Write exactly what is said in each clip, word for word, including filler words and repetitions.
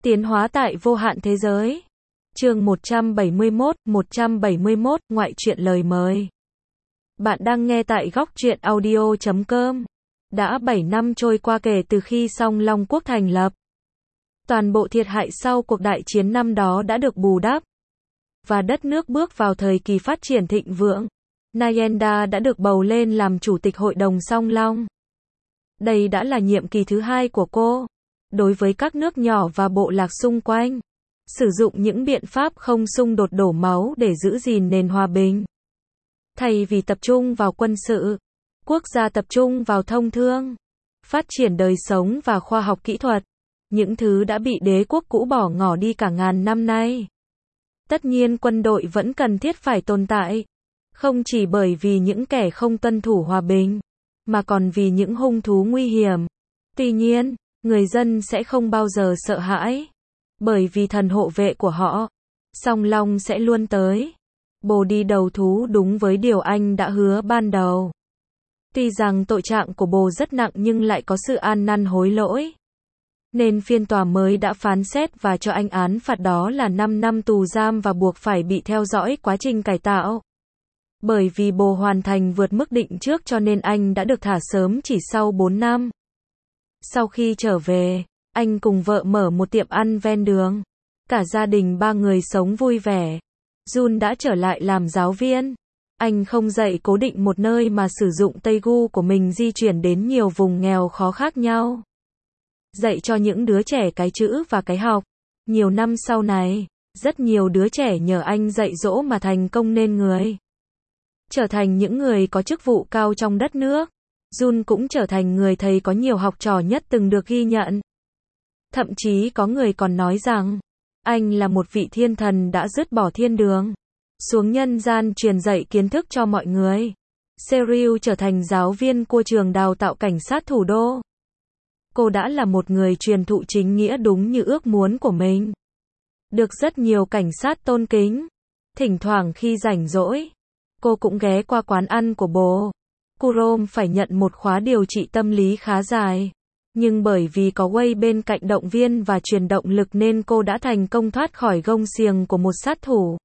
Tiến hóa tại vô hạn thế giới. Chương một trăm bảy mươi mốt, một trăm bảy mươi mốt, ngoại truyện lời mời. Bạn đang nghe tại góc truyện audio chấm com. Đã bảy năm trôi qua kể từ khi Song Long Quốc thành lập. Toàn bộ thiệt hại sau cuộc đại chiến năm đó đã được bù đắp. Và đất nước bước vào thời kỳ phát triển thịnh vượng. Nayenda đã được bầu lên làm chủ tịch hội đồng Song Long. Đây đã là nhiệm kỳ thứ hai của cô. Đối với các nước nhỏ và bộ lạc xung quanh, sử dụng những biện pháp không xung đột đổ máu để giữ gìn nền hòa bình. Thay vì tập trung vào quân sự, quốc gia tập trung vào thông thương, phát triển đời sống và khoa học kỹ thuật, những thứ đã bị đế quốc cũ bỏ ngỏ đi cả ngàn năm nay. Tất nhiên quân đội vẫn cần thiết phải tồn tại, không chỉ bởi vì những kẻ không tuân thủ hòa bình, mà còn vì những hung thú nguy hiểm. Tuy nhiên, người dân sẽ không bao giờ sợ hãi, bởi vì thần hộ vệ của họ, Song Long sẽ luôn tới. Bồ đi đầu thú đúng với điều anh đã hứa ban đầu. Tuy rằng tội trạng của bồ rất nặng nhưng lại có sự ăn năn hối lỗi. Nên phiên tòa mới đã phán xét và cho anh án phạt đó là năm năm tù giam và buộc phải bị theo dõi quá trình cải tạo. Bởi vì bồ hoàn thành vượt mức định trước cho nên anh đã được thả sớm chỉ sau bốn năm. Sau khi trở về, anh cùng vợ mở một tiệm ăn ven đường. Cả gia đình ba người sống vui vẻ. Jun đã trở lại làm giáo viên. Anh không dạy cố định một nơi mà sử dụng Taegu của mình di chuyển đến nhiều vùng nghèo khó khác nhau. Dạy cho những đứa trẻ cái chữ và cái học. Nhiều năm sau này, rất nhiều đứa trẻ nhờ anh dạy dỗ mà thành công nên người. Trở thành những người có chức vụ cao trong đất nước. Jun cũng trở thành người thầy có nhiều học trò nhất từng được ghi nhận. Thậm chí có người còn nói rằng, anh là một vị thiên thần đã dứt bỏ thiên đường, xuống nhân gian truyền dạy kiến thức cho mọi người. Seryu trở thành giáo viên của trường đào tạo cảnh sát thủ đô. Cô đã là một người truyền thụ chính nghĩa đúng như ước muốn của mình. Được rất nhiều cảnh sát tôn kính. Thỉnh thoảng khi rảnh rỗi, cô cũng ghé qua quán ăn của bồ. Kurom phải nhận một khóa điều trị tâm lý khá dài. Nhưng bởi vì có Wei bên cạnh động viên và truyền động lực nên cô đã thành công thoát khỏi gông xiềng của một sát thủ.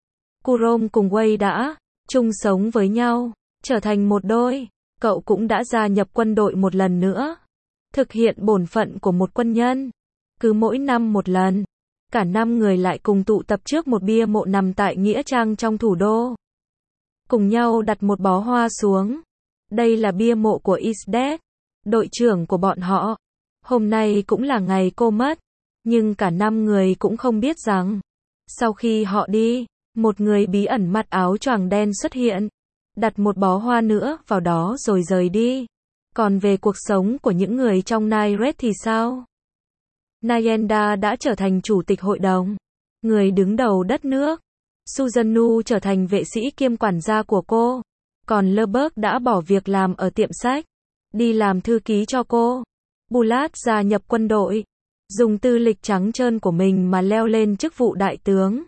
Kurom cùng Wei đã chung sống với nhau, trở thành một đôi. Cậu cũng đã gia nhập quân đội một lần nữa. Thực hiện bổn phận của một quân nhân. Cứ mỗi năm một lần, cả năm người lại cùng tụ tập trước một bia mộ nằm tại Nghĩa Trang trong thủ đô. Cùng nhau đặt một bó hoa xuống. Đây là bia mộ của Isdet, đội trưởng của bọn họ. Hôm nay cũng là ngày cô mất. Nhưng cả năm người cũng không biết rằng, sau khi họ đi, một người bí ẩn mặc áo choàng đen xuất hiện. Đặt một bó hoa nữa vào đó rồi rời đi. Còn về cuộc sống của những người trong Naired thì sao? Nayenda đã trở thành chủ tịch hội đồng, người đứng đầu đất nước. Suzanu trở thành vệ sĩ kiêm quản gia của cô. Còn Leberg đã bỏ việc làm ở tiệm sách, đi làm thư ký cho cô. Bulat gia nhập quân đội, dùng tư lịch trắng trơn của mình mà leo lên chức vụ đại tướng.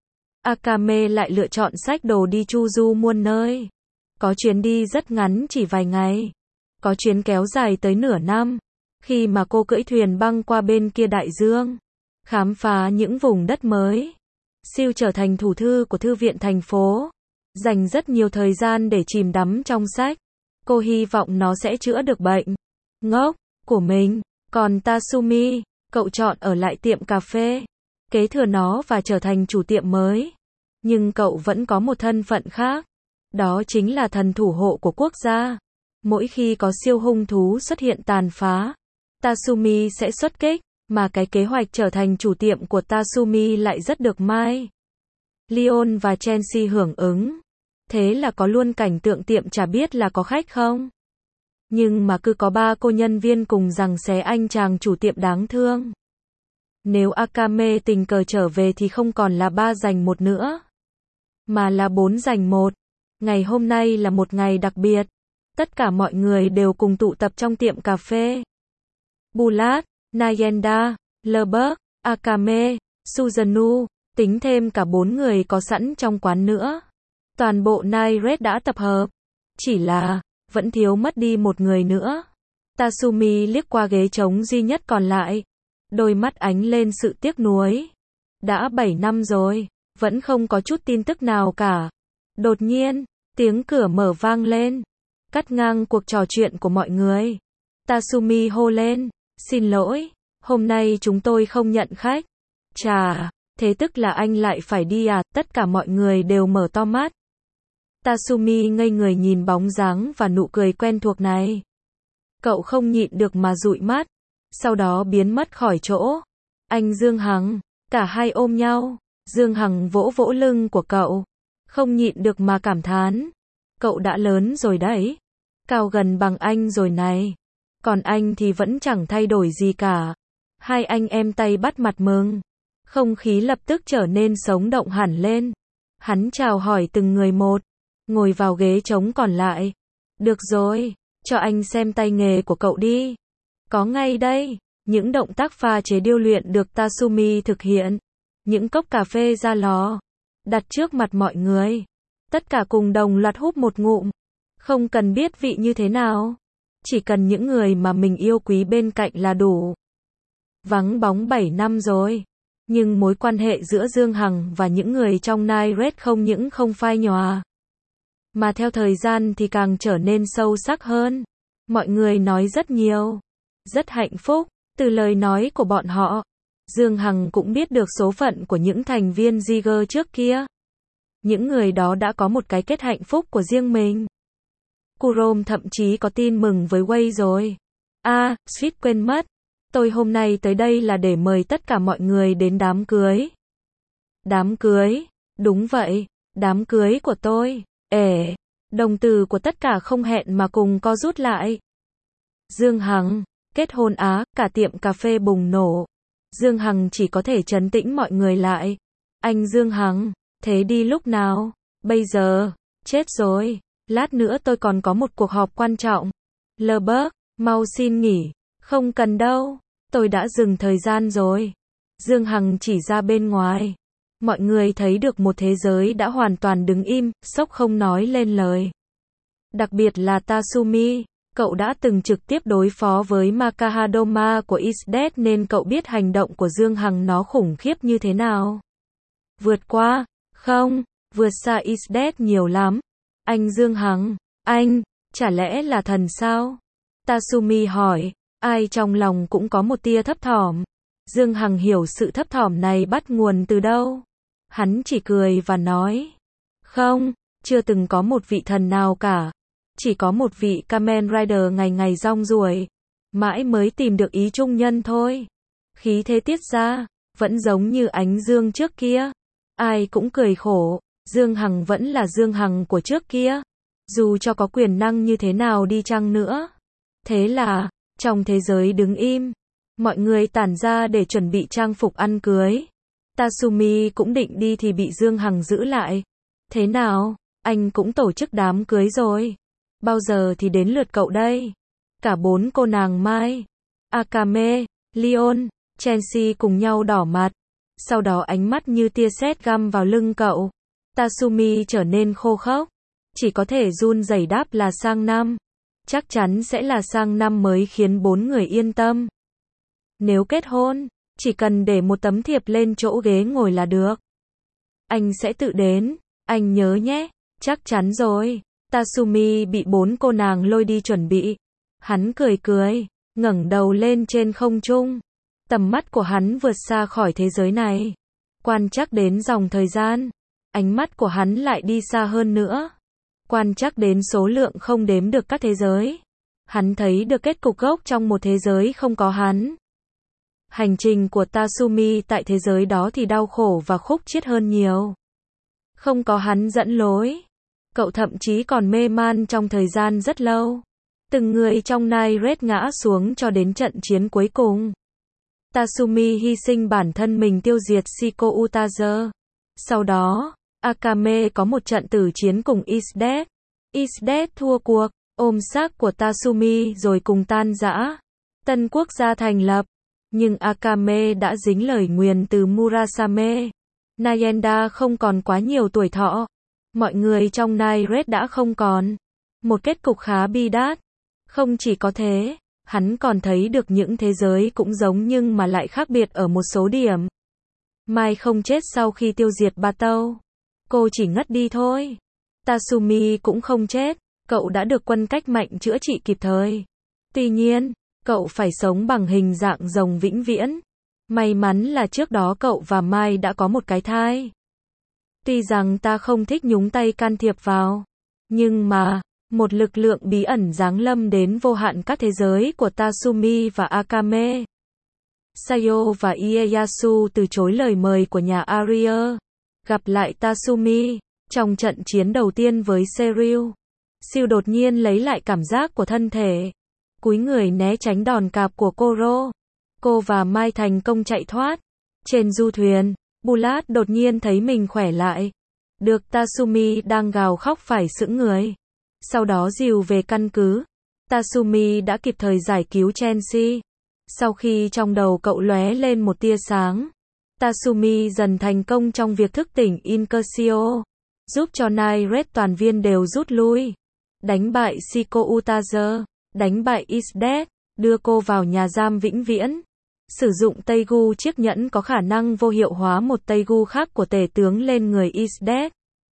Akame lại lựa chọn xách đồ đi chu du muôn nơi. Có chuyến đi rất ngắn chỉ vài ngày. Có chuyến kéo dài tới nửa năm. Khi mà cô cưỡi thuyền băng qua bên kia đại dương. Khám phá những vùng đất mới. Siêu trở thành thủ thư của thư viện thành phố. Dành rất nhiều thời gian để chìm đắm trong sách. Cô hy vọng nó sẽ chữa được bệnh ngốc của mình. Còn Tatsumi, cậu chọn ở lại tiệm cà phê, kế thừa nó và trở thành chủ tiệm mới. Nhưng cậu vẫn có một thân phận khác. Đó chính là thần thủ hộ của quốc gia. Mỗi khi có siêu hung thú xuất hiện tàn phá, Tatsumi sẽ xuất kích. Mà cái kế hoạch trở thành chủ tiệm của Tatsumi lại rất được Mai, Leon và Chelsea hưởng ứng. Thế là có luôn cảnh tượng tiệm chả biết là có khách không. Nhưng mà cứ có ba cô nhân viên cùng giằng xé anh chàng chủ tiệm đáng thương. Nếu Akame tình cờ trở về thì không còn là ba giành một nữa, mà là bốn giành một. Ngày hôm nay là một ngày đặc biệt. Tất cả mọi người đều cùng tụ tập trong tiệm cà phê. Bulat, Nayenda, Leberg, Akame, Suzanu, tính thêm cả bốn người có sẵn trong quán nữa. Toàn bộ Naired đã tập hợp. Chỉ là, vẫn thiếu mất đi một người nữa. Tatsumi liếc qua ghế trống duy nhất còn lại. Đôi mắt ánh lên sự tiếc nuối. Đã bảy năm rồi, vẫn không có chút tin tức nào cả. Đột nhiên, tiếng cửa mở vang lên, cắt ngang cuộc trò chuyện của mọi người. Tasumi hô lên, xin lỗi, hôm nay chúng tôi không nhận khách. Chà, thế tức là anh lại phải đi à? Tất cả mọi người đều mở to mắt. Tasumi ngây người nhìn bóng dáng và nụ cười quen thuộc này. Cậu không nhịn được mà dụi mắt, sau đó biến mất khỏi chỗ. Anh Dương Hằng, cả hai ôm nhau. Dương Hằng vỗ vỗ lưng của cậu, không nhịn được mà cảm thán. Cậu đã lớn rồi đấy, cao gần bằng anh rồi này. Còn anh thì vẫn chẳng thay đổi gì cả. Hai anh em tay bắt mặt mừng. Không khí lập tức trở nên sống động hẳn lên. Hắn chào hỏi từng người một, ngồi vào ghế trống còn lại. Được rồi, cho anh xem tay nghề của cậu đi. Có ngay đây, những động tác pha chế điêu luyện được Tasumi thực hiện. Những cốc cà phê ra lò, đặt trước mặt mọi người. Tất cả cùng đồng loạt húp một ngụm. Không cần biết vị như thế nào, chỉ cần những người mà mình yêu quý bên cạnh là đủ. Vắng bóng bảy năm rồi, nhưng mối quan hệ giữa Dương Hằng và những người trong Night Red không những không phai nhòa, mà theo thời gian thì càng trở nên sâu sắc hơn. Mọi người nói rất nhiều, rất hạnh phúc. Từ lời nói của bọn họ, Dương Hằng cũng biết được số phận của những thành viên Jiger trước kia. Những người đó đã có một cái kết hạnh phúc của riêng mình. Kurom thậm chí có tin mừng với Wei rồi. À, suýt quên mất. Tôi hôm nay tới đây là để mời tất cả mọi người đến đám cưới. Đám cưới? Đúng vậy, đám cưới của tôi. Ể, đồng từ của tất cả không hẹn mà cùng co rút lại. Dương Hằng, kết hôn á, cả tiệm cà phê bùng nổ. Dương Hằng chỉ có thể trấn tĩnh mọi người lại. Anh Dương Hằng, thế đi lúc nào? Bây giờ, chết rồi. Lát nữa tôi còn có một cuộc họp quan trọng. Lơ mau xin nghỉ. Không cần đâu, tôi đã dừng thời gian rồi. Dương Hằng chỉ ra bên ngoài. Mọi người thấy được một thế giới đã hoàn toàn đứng im, sốc không nói lên lời. Đặc biệt là Tasumi, cậu đã từng trực tiếp đối phó với Makahadoma của Isdet nên cậu biết hành động của Dương Hằng nó khủng khiếp như thế nào. Vượt qua, không, vượt xa Isdet nhiều lắm. Anh Dương Hằng, anh, chả lẽ là thần sao? Tasumi hỏi, ai trong lòng cũng có một tia thấp thỏm. Dương Hằng hiểu sự thấp thỏm này bắt nguồn từ đâu. Hắn chỉ cười và nói, không, chưa từng có một vị thần nào cả. Chỉ có một vị Kamen Rider ngày ngày rong ruổi, mãi mới tìm được ý trung nhân thôi. Khí thế tiết ra, vẫn giống như ánh dương trước kia. Ai cũng cười khổ, Dương Hằng vẫn là Dương Hằng của trước kia. Dù cho có quyền năng như thế nào đi chăng nữa. Thế là, trong thế giới đứng im, mọi người tản ra để chuẩn bị trang phục ăn cưới. Tasumi cũng định đi thì bị Dương Hằng giữ lại. Thế nào, anh cũng tổ chức đám cưới rồi. Bao giờ thì đến lượt cậu đây? Cả bốn cô nàng Mai, Akame, Leon, Chelsea cùng nhau đỏ mặt. Sau đó ánh mắt như tia sét găm vào lưng cậu. Tasumi trở nên khô khốc. Chỉ có thể run rẩy đáp là sang năm. Chắc chắn sẽ là sang năm mới khiến bốn người yên tâm. Nếu kết hôn, chỉ cần để một tấm thiệp lên chỗ ghế ngồi là được. Anh sẽ tự đến, anh nhớ nhé. Chắc chắn rồi. Tasumi bị bốn cô nàng lôi đi chuẩn bị. Hắn cười cười, ngẩng đầu lên trên không trung. Tầm mắt của hắn vượt xa khỏi thế giới này. Quan trắc đến dòng thời gian. Ánh mắt của hắn lại đi xa hơn nữa. Quan trắc đến số lượng không đếm được các thế giới. Hắn thấy được kết cục gốc trong một thế giới không có hắn. Hành trình của Tasumi tại thế giới đó thì đau khổ và khúc chiết hơn nhiều. Không có hắn dẫn lối. Cậu thậm chí còn mê man trong thời gian rất lâu. Từng người trong Night Red ngã xuống cho đến trận chiến cuối cùng. Tasumi hy sinh bản thân mình tiêu diệt Shiko Utaze. Sau đó, Akame có một trận tử chiến cùng Isdet. Isdet thua cuộc, ôm xác của Tasumi rồi cùng tan rã. Tân quốc gia thành lập. Nhưng Akame đã dính lời nguyền từ Murasame. Nayenda không còn quá nhiều tuổi thọ. Mọi người trong Night Red đã không còn. Một kết cục khá bi đát. Không chỉ có thế, hắn còn thấy được những thế giới cũng giống nhưng mà lại khác biệt ở một số điểm. Mai không chết sau khi tiêu diệt Ba Tâu. Cô chỉ ngất đi thôi. Tatsumi cũng không chết, cậu đã được quân cách mạnh chữa trị kịp thời. Tuy nhiên, cậu phải sống bằng hình dạng rồng vĩnh viễn. May mắn là trước đó cậu và Mai đã có một cái thai. Tuy rằng ta không thích nhúng tay can thiệp vào, nhưng mà, một lực lượng bí ẩn giáng lâm đến vô hạn các thế giới của Tatsumi và Akame. Sayo và Ieyasu từ chối lời mời của nhà Aria. Gặp lại Tatsumi, trong trận chiến đầu tiên với Seryu, Siêu đột nhiên lấy lại cảm giác của thân thể. Cúi người né tránh đòn cạp của Koro. Cô và Mai thành công chạy thoát. Trên du thuyền, Bulat đột nhiên thấy mình khỏe lại. Được Tatsumi đang gào khóc phải sững người. Sau đó dìu về căn cứ. Tatsumi đã kịp thời giải cứu Chelsea. Sau khi trong đầu cậu lóe lên một tia sáng, Tatsumi dần thành công trong việc thức tỉnh Incursio, giúp cho Night Red toàn viên đều rút lui. Đánh bại Shiko Utaze, đánh bại Isdet, đưa cô vào nhà giam vĩnh viễn. Sử dụng Teigu chiếc nhẫn có khả năng vô hiệu hóa một Teigu khác của tể tướng lên người Isdet.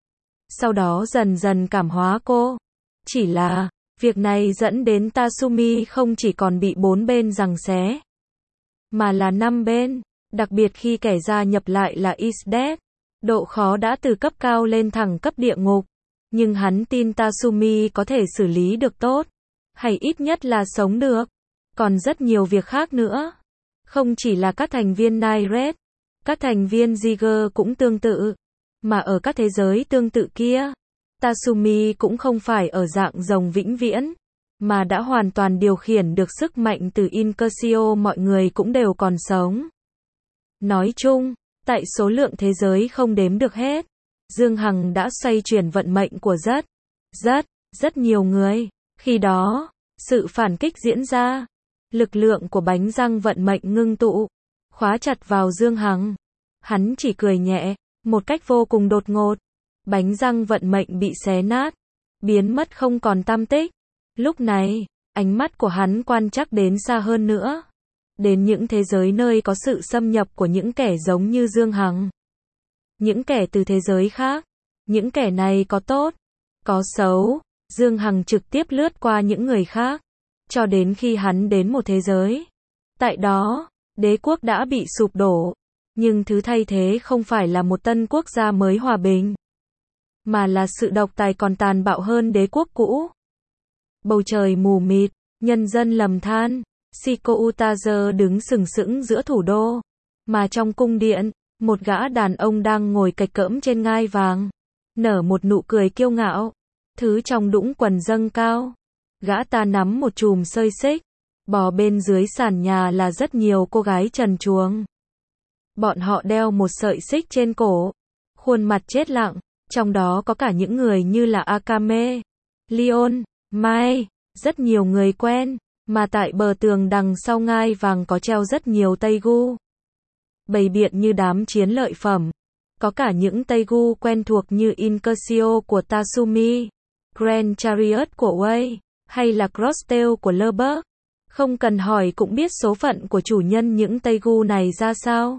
Sau đó dần dần cảm hóa cô. Chỉ là, việc này dẫn đến Tatsumi không chỉ còn bị bốn bên giằng xé, mà là năm bên, đặc biệt khi kẻ gia nhập lại là Isdet. Độ khó đã từ cấp cao lên thẳng cấp địa ngục, nhưng hắn tin Tatsumi có thể xử lý được tốt, hay ít nhất là sống được. Còn rất nhiều việc khác nữa. Không chỉ là các thành viên Night Red, các thành viên Jiger cũng tương tự, mà ở các thế giới tương tự kia, Tatsumi cũng không phải ở dạng rồng vĩnh viễn, mà đã hoàn toàn điều khiển được sức mạnh từ Incursio, mọi người cũng đều còn sống. Nói chung, tại số lượng thế giới không đếm được hết, Dương Hằng đã xoay chuyển vận mệnh của rất, rất, rất nhiều người. Khi đó, sự phản kích diễn ra, lực lượng của bánh răng vận mệnh ngưng tụ, khóa chặt vào Dương Hằng. Hắn chỉ cười nhẹ, một cách vô cùng đột ngột. Bánh răng vận mệnh bị xé nát, biến mất không còn tăm tích. Lúc này, ánh mắt của hắn quan trắc đến xa hơn nữa. Đến những thế giới nơi có sự xâm nhập của những kẻ giống như Dương Hằng. Những kẻ từ thế giới khác. Những kẻ này có tốt, có xấu. Dương Hằng trực tiếp lướt qua những người khác, cho đến khi hắn đến một thế giới. Tại đó, đế quốc đã bị sụp đổ. Nhưng thứ thay thế không phải là một tân quốc gia mới hòa bình, mà là sự độc tài còn tàn bạo hơn đế quốc cũ. Bầu trời mù mịt, nhân dân lầm than. Shiko Utaze đứng sừng sững giữa thủ đô, mà trong cung điện, một gã đàn ông đang ngồi cạch cỡm trên ngai vàng, nở một nụ cười kiêu ngạo. Thứ trong đũng quần dâng cao, gã ta nắm một chùm xơi xích, bò bên dưới sàn nhà là rất nhiều cô gái trần truồng. Bọn họ đeo một sợi xích trên cổ, khuôn mặt chết lặng, trong đó có cả những người như là Akame, Leon, Mai, rất nhiều người quen, mà tại bờ tường đằng sau ngai vàng có treo rất nhiều Teigu. Bày biện như đám chiến lợi phẩm. Có cả những Teigu quen thuộc như Incursio của Tatsumi, Grand Chariot của Wei, hay là Crosstail của Lurberg. Không cần hỏi cũng biết số phận của chủ nhân những Teigu này ra sao.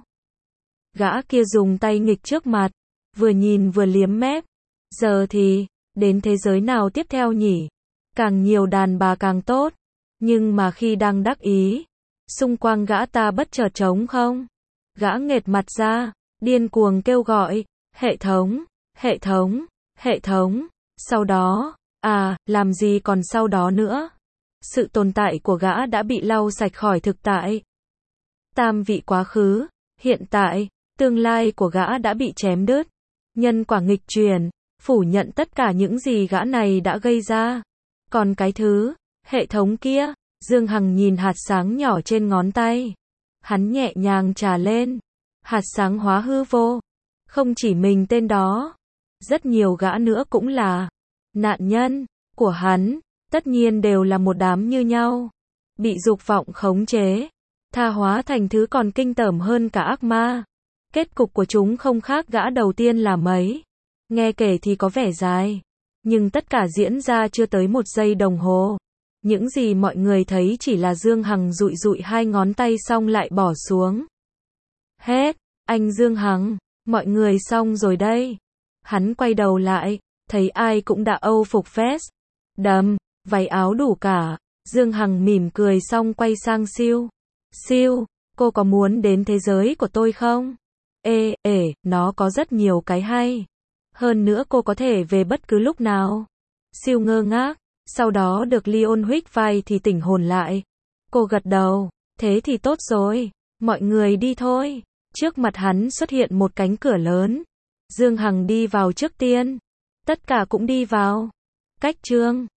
Gã kia dùng tay nghịch trước mặt, vừa nhìn vừa liếm mép. Giờ thì, đến thế giới nào tiếp theo nhỉ? Càng nhiều đàn bà càng tốt. Nhưng mà khi đang đắc ý, xung quanh gã ta bất chợt trống không. Gã nghệt mặt ra, điên cuồng kêu gọi, hệ thống, hệ thống, hệ thống. Sau đó, à, làm gì còn sau đó nữa. Sự tồn tại của gã đã bị lau sạch khỏi thực tại. Tam vị quá khứ, hiện tại, tương lai của gã đã bị chém đứt. Nhân quả nghịch chuyển, phủ nhận tất cả những gì gã này đã gây ra. Còn cái thứ, hệ thống kia, Dương Hằng nhìn hạt sáng nhỏ trên ngón tay. Hắn nhẹ nhàng trà lên. Hạt sáng hóa hư vô. Không chỉ mình tên đó, rất nhiều gã nữa cũng là nạn nhân của hắn, tất nhiên đều là một đám như nhau. Bị dục vọng khống chế, tha hóa thành thứ còn kinh tởm hơn cả ác ma. Kết cục của chúng không khác gã đầu tiên là mấy. Nghe kể thì có vẻ dài, nhưng tất cả diễn ra chưa tới một giây đồng hồ. Những gì mọi người thấy chỉ là Dương Hằng dụi dụi hai ngón tay xong lại bỏ xuống. Hết, anh Dương Hằng, mọi người xong rồi đây. Hắn quay đầu lại, thấy ai cũng đã âu phục vest, đầm, váy áo đủ cả. Dương Hằng mỉm cười xong quay sang Siêu. Siêu, cô có muốn đến thế giới của tôi không? Ê, ê, nó có rất nhiều cái hay. Hơn nữa cô có thể về bất cứ lúc nào. Siêu ngơ ngác, sau đó được Leon huých vai thì tỉnh hồn lại. Cô gật đầu, thế thì tốt rồi, mọi người đi thôi. Trước mặt hắn xuất hiện một cánh cửa lớn. Dương Hằng đi vào trước tiên. Tất cả cũng đi vào. Cách chương